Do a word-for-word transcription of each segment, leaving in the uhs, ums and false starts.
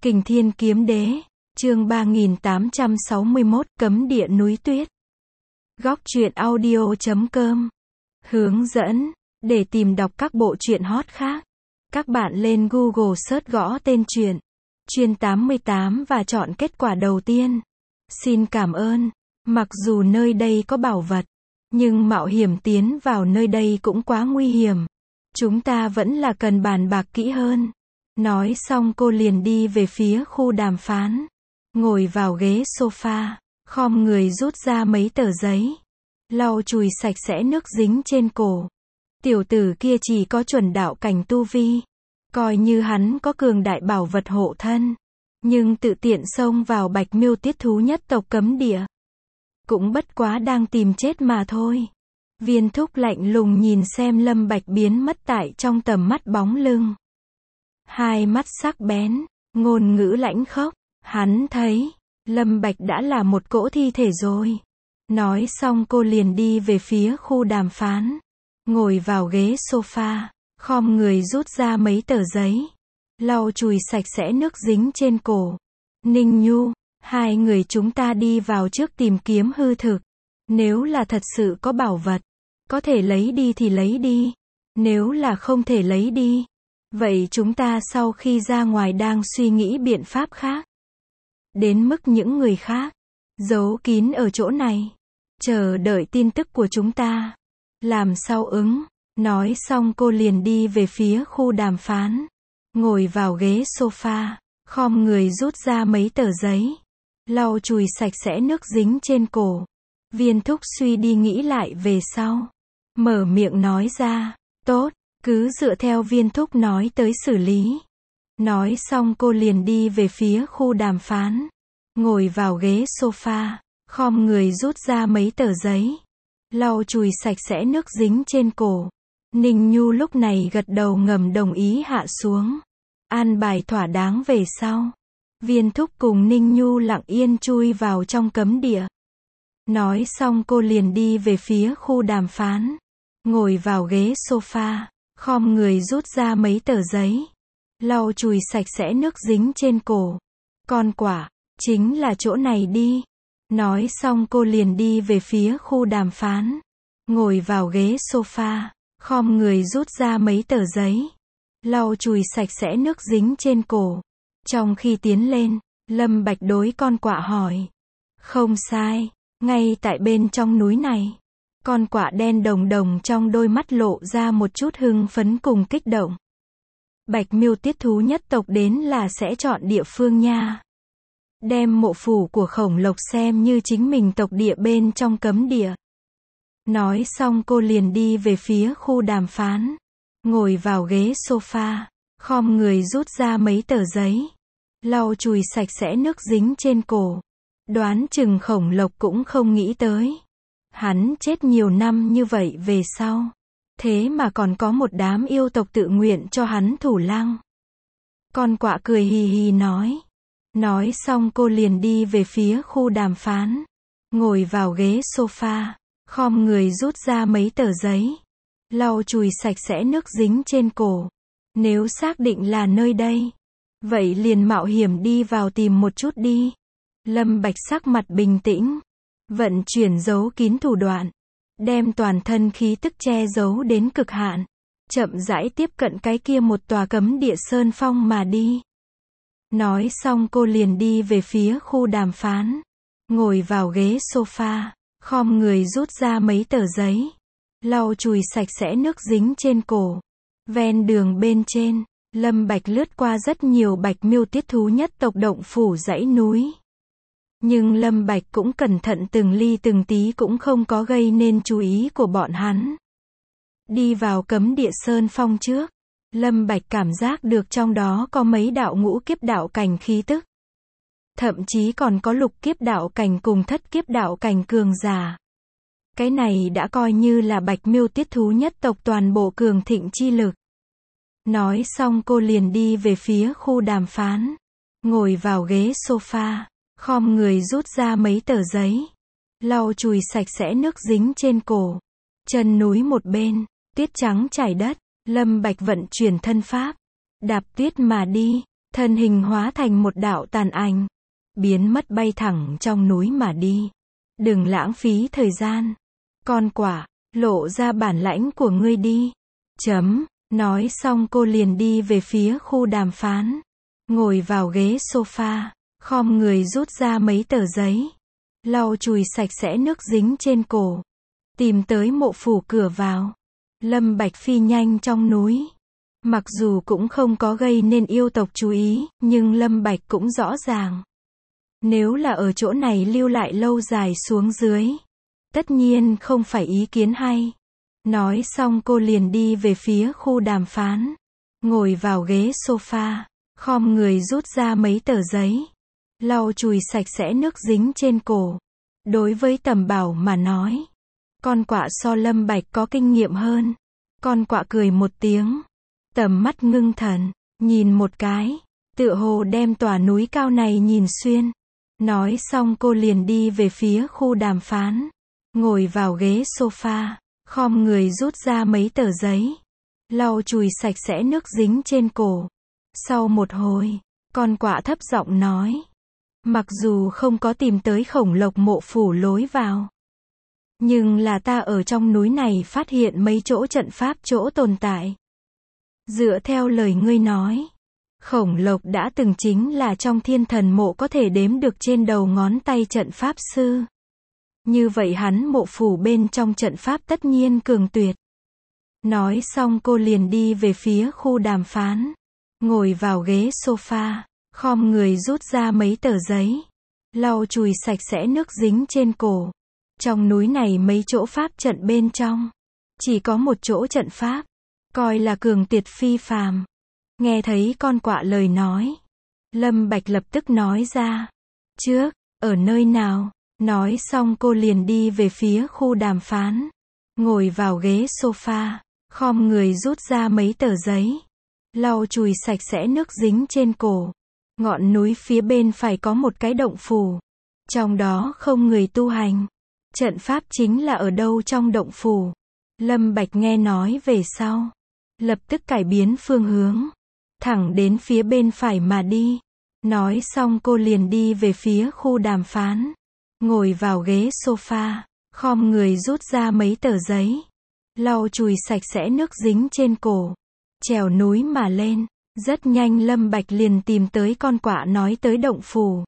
Kình Thiên Kiếm Đế, chương ba nghìn tám trăm sáu mươi mốt, Cấm Địa Núi Tuyết. Góc truyện audio chấm com. Hướng dẫn, để tìm đọc các bộ truyện hot khác, các bạn lên Google search gõ tên truyện, Chuyên tám mươi tám và chọn kết quả đầu tiên. Xin cảm ơn. Mặc dù nơi đây có bảo vật, nhưng mạo hiểm tiến vào nơi đây cũng quá nguy hiểm. Chúng ta vẫn là cần bàn bạc kỹ hơn. Nói xong cô liền đi về phía khu đàm phán. Ngồi vào ghế sofa, khom người rút ra mấy tờ giấy. Lau chùi sạch sẽ nước dính trên cổ. Tiểu tử kia chỉ có chuẩn đạo cảnh tu vi. Coi như hắn có cường đại bảo vật hộ thân. Nhưng tự tiện xông vào Bạch Miêu Tiết Thú nhất tộc cấm địa. Cũng bất quá đang tìm chết mà thôi. Viên Thúc lạnh lùng nhìn xem Lâm Bạch biến mất tại trong tầm mắt bóng lưng. Hai mắt sắc bén, ngôn ngữ lãnh khốc, hắn thấy, Lâm Bạch đã là một cỗ thi thể rồi. Nói xong cô liền đi về phía khu đàm phán. Ngồi vào ghế sofa, khom người rút ra mấy tờ giấy. Lau chùi sạch sẽ nước dính trên cổ. Ninh Nhu, hai người chúng ta đi vào trước tìm kiếm hư thực. Nếu là thật sự có bảo vật, có thể lấy đi thì lấy đi. Nếu là không thể lấy đi, vậy chúng ta sau khi ra ngoài đang suy nghĩ biện pháp khác. Đến mức những người khác giấu kín ở chỗ này, chờ đợi tin tức của chúng ta. Làm sao ứng. Nói xong cô liền đi về phía khu đàm phán. Ngồi vào ghế sofa, khom người rút ra mấy tờ giấy. Lau chùi sạch sẽ nước dính trên cổ. Viên Thúc suy đi nghĩ lại về sau. Mở miệng nói ra, tốt, cứ dựa theo Viên Thúc nói tới xử lý. Nói xong cô liền đi về phía khu đàm phán. Ngồi vào ghế sofa, khom người rút ra mấy tờ giấy. Lau chùi sạch sẽ nước dính trên cổ. Ninh Nhu lúc này gật đầu ngầm đồng ý hạ xuống. An bài thỏa đáng về sau. Viên Thúc cùng Ninh Nhu lặng yên chui vào trong cấm địa. Nói xong cô liền đi về phía khu đàm phán. Ngồi vào ghế sofa, khom người rút ra mấy tờ giấy. Lau chùi sạch sẽ nước dính trên cổ. Con quả, chính là chỗ này đi. Nói xong cô liền đi về phía khu đàm phán. Ngồi vào ghế sofa, khom người rút ra mấy tờ giấy. Lau chùi sạch sẽ nước dính trên cổ. Trong khi tiến lên, Lâm Bạch đối con quạ hỏi. Không sai, ngay tại bên trong núi này. Con quạ đen đồng đồng trong đôi mắt lộ ra một chút hưng phấn cùng kích động. Bạch Miêu Tiết Thú nhất tộc đến là sẽ chọn địa phương nha. Đem mộ phủ của Khổng Lộc xem như chính mình tộc địa bên trong cấm địa. Nói xong cô liền đi về phía khu đàm phán. Ngồi vào ghế sofa, khom người rút ra mấy tờ giấy. Lau chùi sạch sẽ nước dính trên cổ. Đoán chừng Khổng Lộc cũng không nghĩ tới. Hắn chết nhiều năm như vậy về sau. Thế mà còn có một đám yêu tộc tự nguyện cho hắn thủ lăng. Con quạ cười hì hì nói. Nói xong cô liền đi về phía khu đàm phán. Ngồi vào ghế sofa, khom người rút ra mấy tờ giấy. Lau chùi sạch sẽ nước dính trên cổ. Nếu xác định là nơi đây, vậy liền mạo hiểm đi vào tìm một chút đi. Lâm Bạch sắc mặt bình tĩnh. Vận chuyển giấu kín thủ đoạn. Đem toàn thân khí tức che giấu đến cực hạn. Chậm rãi tiếp cận cái kia một tòa cấm địa sơn phong mà đi. Nói xong cô liền đi về phía khu đàm phán. Ngồi vào ghế sofa, khom người rút ra mấy tờ giấy. Lau chùi sạch sẽ nước dính trên cổ. Ven đường bên trên, Lâm Bạch lướt qua rất nhiều Bạch Miêu Tiết Thú nhất tộc động phủ dãy núi. Nhưng Lâm Bạch cũng cẩn thận từng ly từng tí cũng không có gây nên chú ý của bọn hắn. Đi vào cấm địa sơn phong trước, Lâm Bạch cảm giác được trong đó có mấy đạo ngũ kiếp đạo cảnh khí tức. Thậm chí còn có lục kiếp đạo cảnh cùng thất kiếp đạo cảnh cường giả. Cái này đã coi như là Bạch Miêu Tiết Thú nhất tộc toàn bộ cường thịnh chi lực. Nói xong cô liền đi về phía khu đàm phán. Ngồi vào ghế sofa, khom người rút ra mấy tờ giấy. Lau chùi sạch sẽ nước dính trên cổ. Chân núi một bên, tuyết trắng trải đất. Lâm Bạch vận chuyển thân pháp. Đạp tuyết mà đi. thân hình hóa thành một đạo tàn ảnh, biến mất bay thẳng trong núi mà đi. Đừng lãng phí thời gian. Con quạ, lộ ra bản lãnh của ngươi đi. Chấm, nói xong cô liền đi về phía khu đàm phán. Ngồi vào ghế sofa, khom người rút ra mấy tờ giấy. Lau chùi sạch sẽ nước dính trên cổ. Tìm tới mộ phủ cửa vào. Lâm Bạch phi nhanh trong núi. Mặc dù cũng không có gây nên yêu tộc chú ý, nhưng Lâm Bạch cũng rõ ràng. Nếu là ở chỗ này lưu lại lâu dài xuống dưới, tất nhiên không phải ý kiến hay. Nói xong cô liền đi về phía khu đàm phán. Ngồi vào ghế sofa, khom người rút ra mấy tờ giấy. Lau chùi sạch sẽ nước dính trên cổ. Đối với Tầm Bảo mà nói, con quạ so Lâm Bạch có kinh nghiệm hơn. Con quạ cười một tiếng. Tầm mắt ngưng thần, nhìn một cái, tựa hồ đem tòa núi cao này nhìn xuyên. Nói xong cô liền đi về phía khu đàm phán. Ngồi vào ghế sofa, khom người rút ra mấy tờ giấy. Lau chùi sạch sẽ nước dính trên cổ. Sau một hồi, con quạ thấp giọng nói. Mặc dù không có tìm tới Khổng Lộc mộ phủ lối vào, nhưng là ta ở trong núi này phát hiện mấy chỗ trận pháp chỗ tồn tại. Dựa theo lời ngươi nói, Khổng Lộc đã từng chính là trong thiên thần mộ có thể đếm được trên đầu ngón tay trận pháp sư. Như vậy hắn mộ phủ bên trong trận pháp tất nhiên cường tuyệt. Nói xong cô liền đi về phía khu đàm phán. Ngồi vào ghế sofa, khom người rút ra mấy tờ giấy. Lau chùi sạch sẽ nước dính trên cổ. Trong núi này mấy chỗ pháp trận bên trong, chỉ có một chỗ trận pháp, coi là cường tuyệt phi phàm. Nghe thấy con quạ lời nói, Lâm Bạch lập tức nói ra. Trước, ở nơi nào? Nói xong cô liền đi về phía khu đàm phán. Ngồi vào ghế sofa, khom người rút ra mấy tờ giấy. Lau chùi sạch sẽ nước dính trên cổ. Ngọn núi phía bên phải có một cái động phủ. Trong đó không người tu hành. Trận pháp chính là ở đâu trong động phủ. Lâm Bạch nghe nói về sau, lập tức cải biến phương hướng, thẳng đến phía bên phải mà đi. Nói xong cô liền đi về phía khu đàm phán. Ngồi vào ghế sofa, khom người rút ra mấy tờ giấy. Lau chùi sạch sẽ nước dính trên cổ. Trèo núi mà lên. Rất nhanh Lâm Bạch liền tìm tới con quạ nói tới động phủ.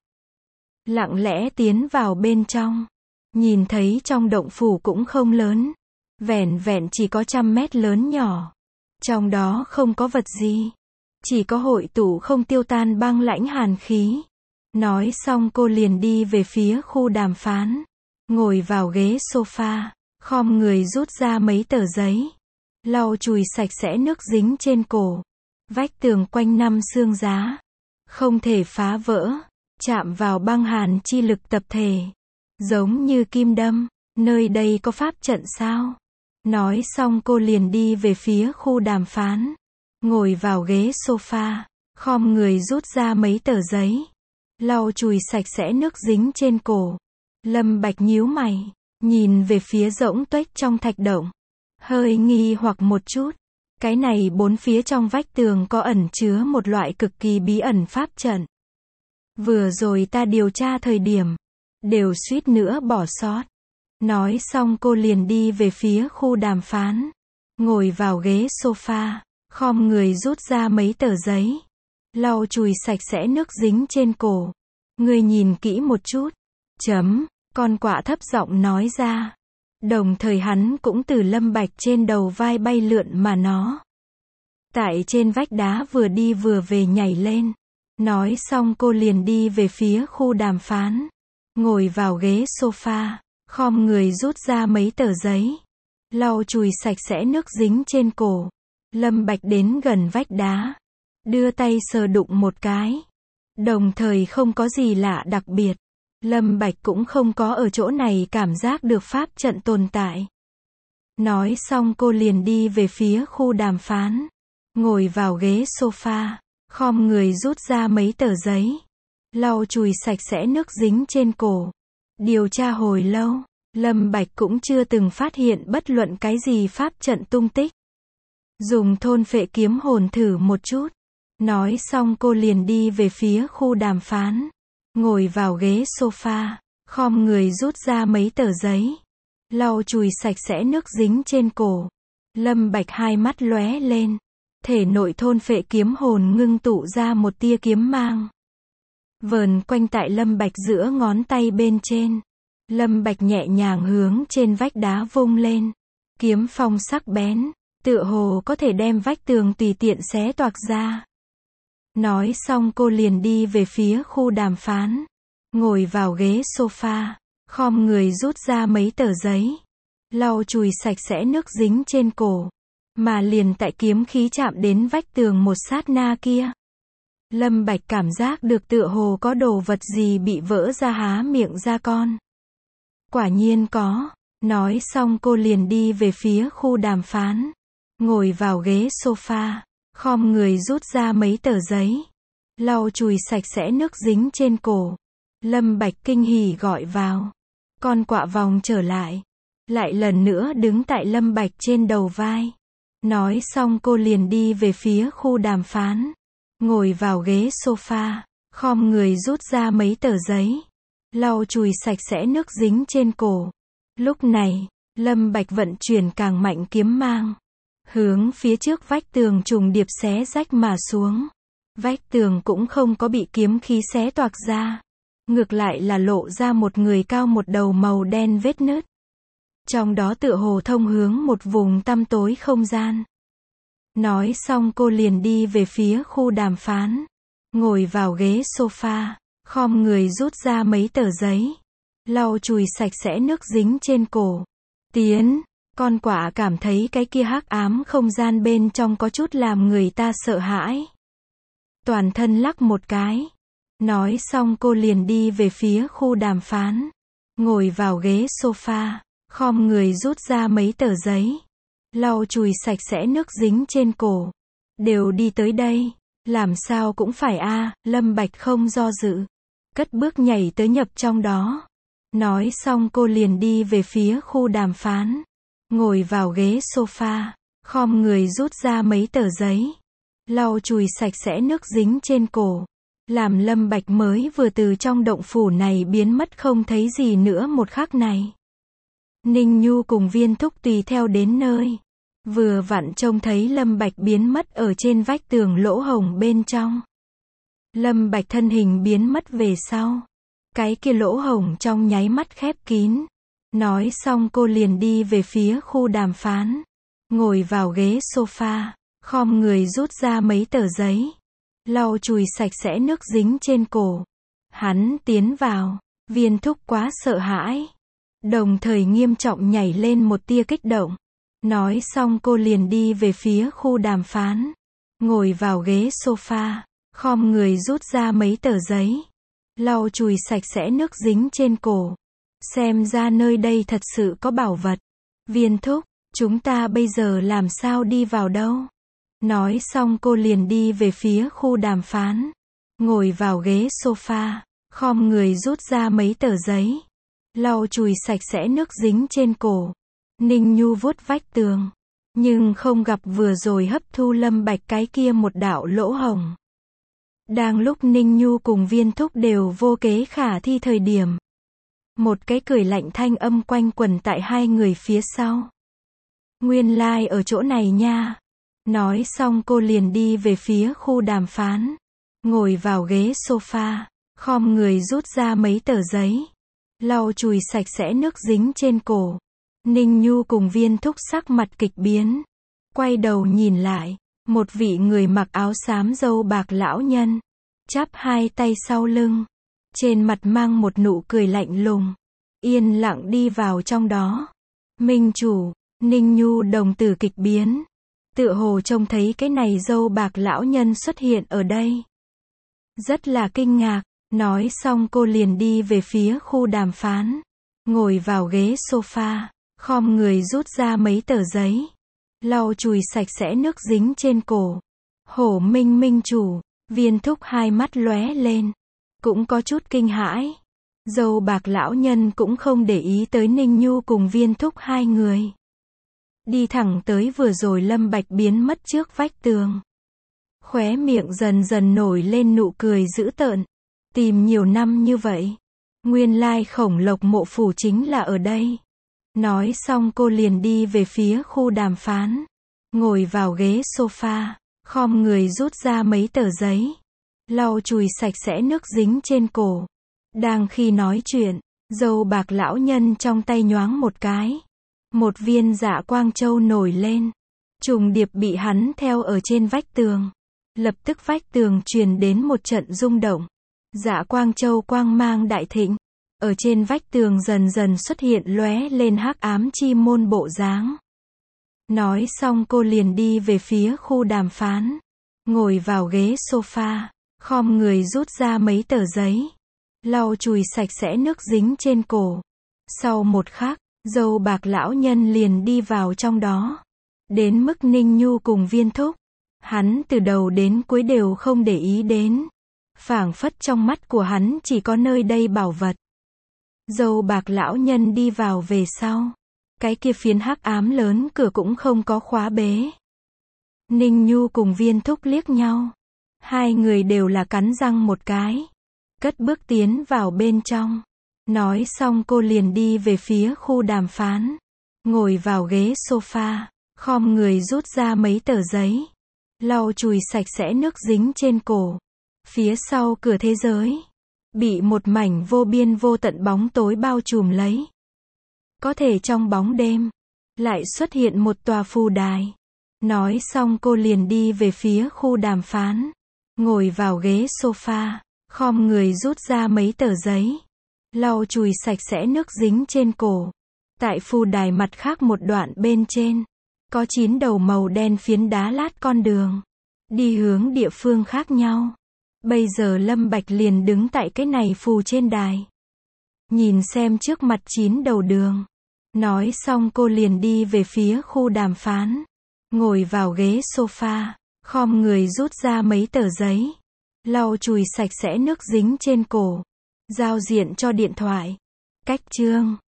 Lặng lẽ tiến vào bên trong. Nhìn thấy trong động phủ cũng không lớn. Vẻn vẹn chỉ có trăm mét lớn nhỏ. Trong đó không có vật gì. Chỉ có hội tụ không tiêu tan băng lãnh hàn khí. Nói xong cô liền đi về phía khu đàm phán. Ngồi vào ghế sofa, khom người rút ra mấy tờ giấy. Lau chùi sạch sẽ nước dính trên cổ. Vách tường quanh năm xương giá. Không thể phá vỡ. Chạm vào băng hàn chi lực tập thể. Giống như kim đâm. Nơi đây có pháp trận sao? Nói xong cô liền đi về phía khu đàm phán. Ngồi vào ghế sofa, khom người rút ra mấy tờ giấy. Lau chùi sạch sẽ nước dính trên cổ. Lâm Bạch nhíu mày, nhìn về phía rỗng tuếch trong thạch động. Hơi nghi hoặc một chút. Cái này bốn phía trong vách tường có ẩn chứa một loại cực kỳ bí ẩn pháp trận. Vừa rồi ta điều tra thời điểm, đều suýt nữa bỏ sót. Nói xong cô liền đi về phía khu đàm phán. Ngồi vào ghế sofa, khom người rút ra mấy tờ giấy. Lau chùi sạch sẽ nước dính trên cổ. Ngươi nhìn kỹ một chút. Chấm, con quạ thấp giọng nói ra. Đồng thời hắn cũng từ Lâm Bạch trên đầu vai bay lượn mà nó. Tại trên vách đá vừa đi vừa về nhảy lên. Nói xong cô liền đi về phía khu đàm phán. Ngồi vào ghế sofa, khom người rút ra mấy tờ giấy. Lau chùi sạch sẽ nước dính trên cổ. Lâm Bạch đến gần vách đá. Đưa tay sờ đụng một cái. Đồng thời không có gì lạ đặc biệt. Lâm Bạch cũng không có ở chỗ này cảm giác được pháp trận tồn tại. Nói xong cô liền đi về phía khu đàm phán. Ngồi vào ghế sofa, khom người rút ra mấy tờ giấy. Lau chùi sạch sẽ nước dính trên cổ. Điều tra hồi lâu, Lâm Bạch cũng chưa từng phát hiện bất luận cái gì pháp trận tung tích. Dùng thôn phệ kiếm hồn thử một chút. Nói xong cô liền đi về phía khu đàm phán. Ngồi vào ghế sofa, khom người rút ra mấy tờ giấy. Lau chùi sạch sẽ nước dính trên cổ. Lâm Bạch hai mắt lóe lên. Thể nội thôn phệ kiếm hồn ngưng tụ ra một tia kiếm mang. Vờn quanh tại Lâm Bạch giữa ngón tay bên trên. Lâm Bạch nhẹ nhàng hướng trên vách đá vung lên. Kiếm phong sắc bén, tựa hồ có thể đem vách tường tùy tiện xé toạc ra. Nói xong cô liền đi về phía khu đàm phán. Ngồi vào ghế sofa, khom người rút ra mấy tờ giấy. Lau chùi sạch sẽ nước dính trên cổ. Mà liền tại kiếm khí chạm đến vách tường một sát na kia. Lâm Bạch cảm giác được tựa hồ có đồ vật gì bị vỡ ra há miệng ra con. Quả nhiên có. Nói xong cô liền đi về phía khu đàm phán. Ngồi vào ghế sofa, khom người rút ra mấy tờ giấy. Lau chùi sạch sẽ nước dính trên cổ. Lâm Bạch kinh hỉ gọi vào. Con quạ vòng trở lại. Lại lần nữa đứng tại Lâm Bạch trên đầu vai. Nói xong cô liền đi về phía khu đàm phán. Ngồi vào ghế sofa, khom người rút ra mấy tờ giấy. Lau chùi sạch sẽ nước dính trên cổ. Lúc này, Lâm Bạch vận chuyển càng mạnh kiếm mang. Hướng phía trước vách tường trùng điệp xé rách mà xuống. Vách tường cũng không có bị kiếm khí xé toạc ra. Ngược lại là lộ ra một người cao một đầu màu đen vết nứt. Trong đó tựa hồ thông hướng một vùng tăm tối không gian. Nói xong cô liền đi về phía khu đàm phán. Ngồi vào ghế sofa, khom người rút ra mấy tờ giấy. Lau chùi sạch sẽ nước dính trên cổ. Tiến, con quạ cảm thấy cái kia hắc ám không gian bên trong có chút làm người ta sợ hãi. Toàn thân lắc một cái. Nói xong cô liền đi về phía khu đàm phán. Ngồi vào ghế sofa, khom người rút ra mấy tờ giấy. Lau chùi sạch sẽ nước dính trên cổ. Đều đi tới đây. Làm sao cũng phải a à, Lâm Bạch không do dự. Cất bước nhảy tới nhập trong đó. Nói xong cô liền đi về phía khu đàm phán. Ngồi vào ghế sofa, khom người rút ra mấy tờ giấy. Lau chùi sạch sẽ nước dính trên cổ. Làm Lâm Bạch mới vừa từ trong động phủ này biến mất không thấy gì nữa một khắc này. Ninh Nhu cùng Viên Thúc tùy theo đến nơi. Vừa vặn trông thấy Lâm Bạch biến mất ở trên vách tường lỗ hổng bên trong. Lâm Bạch thân hình biến mất về sau. Cái kia lỗ hổng trong nháy mắt khép kín. Nói xong cô liền đi về phía khu đàm phán. Ngồi vào ghế sofa, khom người rút ra mấy tờ giấy. Lau chùi sạch sẽ nước dính trên cổ. Hắn tiến vào. Viên Thúc quá sợ hãi. Đồng thời nghiêm trọng nhảy lên một tia kích động. Nói xong cô liền đi về phía khu đàm phán. Ngồi vào ghế sofa, khom người rút ra mấy tờ giấy. Lau chùi sạch sẽ nước dính trên cổ. Xem ra nơi đây thật sự có bảo vật. Viên Thúc, chúng ta bây giờ làm sao đi vào đâu? Nói xong cô liền đi về phía khu đàm phán. Ngồi vào ghế sofa, khom người rút ra mấy tờ giấy. Lau chùi sạch sẽ nước dính trên cổ. Ninh Nhu vuốt vách tường. Nhưng không gặp vừa rồi hấp thu Lâm Bạch cái kia một đạo lỗ hổng. Đang lúc Ninh Nhu cùng Viên Thúc đều vô kế khả thi thời điểm. Một cái cười lạnh thanh âm quanh quẩn tại hai người phía sau. Nguyên lai like ở chỗ này nha. Nói xong cô liền đi về phía khu đàm phán. Ngồi vào ghế sofa, khom người rút ra mấy tờ giấy. Lau chùi sạch sẽ nước dính trên cổ. Ninh Nhu cùng Viên Thúc sắc mặt kịch biến. Quay đầu nhìn lại. Một vị người mặc áo xám râu bạc lão nhân. Chắp hai tay sau lưng. Trên mặt mang một nụ cười lạnh lùng. Yên lặng đi vào trong đó. Minh chủ, Ninh Nhu đồng tử kịch biến. Tựa hồ trông thấy cái này râu bạc lão nhân xuất hiện ở đây. Rất là kinh ngạc. Nói xong cô liền đi về phía khu đàm phán. Ngồi vào ghế sofa. Khom người rút ra mấy tờ giấy. Lau chùi sạch sẽ nước dính trên cổ. Hổ Minh minh chủ. Viên Thúc hai mắt lóe lên. Cũng có chút kinh hãi. Dâu bạc lão nhân cũng không để ý tới Ninh Nhu cùng Viên Thúc hai người. Đi thẳng tới vừa rồi Lâm Bạch biến mất trước vách tường. Khóe miệng dần dần nổi lên nụ cười dữ tợn. Tìm nhiều năm như vậy. Nguyên lai Khổng Lộc mộ phủ chính là ở đây. Nói xong cô liền đi về phía khu đàm phán. Ngồi vào ghế sofa, khom người rút ra mấy tờ giấy. Lau chùi sạch sẽ nước dính trên cổ. Đang khi nói chuyện, dâu bạc lão nhân trong tay nhoáng một cái. Một viên Dạ Quang Châu nổi lên. Trùng điệp bị hắn theo ở trên vách tường. Lập tức vách tường truyền đến một trận rung động. Dạ Quang Châu quang mang đại thịnh. Ở trên vách tường dần dần xuất hiện lóe lên hắc ám chi môn bộ dáng. Nói xong cô liền đi về phía khu đàm phán. Ngồi vào ghế sofa, khom người rút ra mấy tờ giấy. Lau chùi sạch sẽ nước dính trên cổ. Sau một khắc, dâu bạc lão nhân liền đi vào trong đó. Đến mức Ninh Nhu cùng Viên Thúc, hắn từ đầu đến cuối đều không để ý đến. Phảng phất trong mắt của hắn chỉ có nơi đây bảo vật. Dâu bạc lão nhân đi vào về sau. Cái kia phiến hắc ám lớn cửa cũng không có khóa bế. Ninh Nhu cùng Viên Thúc liếc nhau. Hai người đều là cắn răng một cái. Cất bước tiến vào bên trong. Nói xong cô liền đi về phía khu đàm phán. Ngồi vào ghế sofa, khom người rút ra mấy tờ giấy. Lau chùi sạch sẽ nước dính trên cổ. Phía sau cửa thế giới, bị một mảnh vô biên vô tận bóng tối bao trùm lấy. Có thể trong bóng đêm, lại xuất hiện một tòa phù đài. Nói xong cô liền đi về phía khu đàm phán. Ngồi vào ghế sofa, khom người rút ra mấy tờ giấy. Lau chùi sạch sẽ nước dính trên cổ. Tại phù đài mặt khác một đoạn bên trên, có chín đầu màu đen phiến đá lát con đường. Đi hướng địa phương khác nhau. Bây giờ Lâm Bạch liền đứng tại cái này phù trên đài. Nhìn xem trước mặt chín đầu đường. Nói xong cô liền đi về phía khu đàm phán. Ngồi vào ghế sofa, khom người rút ra mấy tờ giấy. Lau chùi sạch sẽ nước dính trên cổ. Giao diện cho điện thoại. Cách chương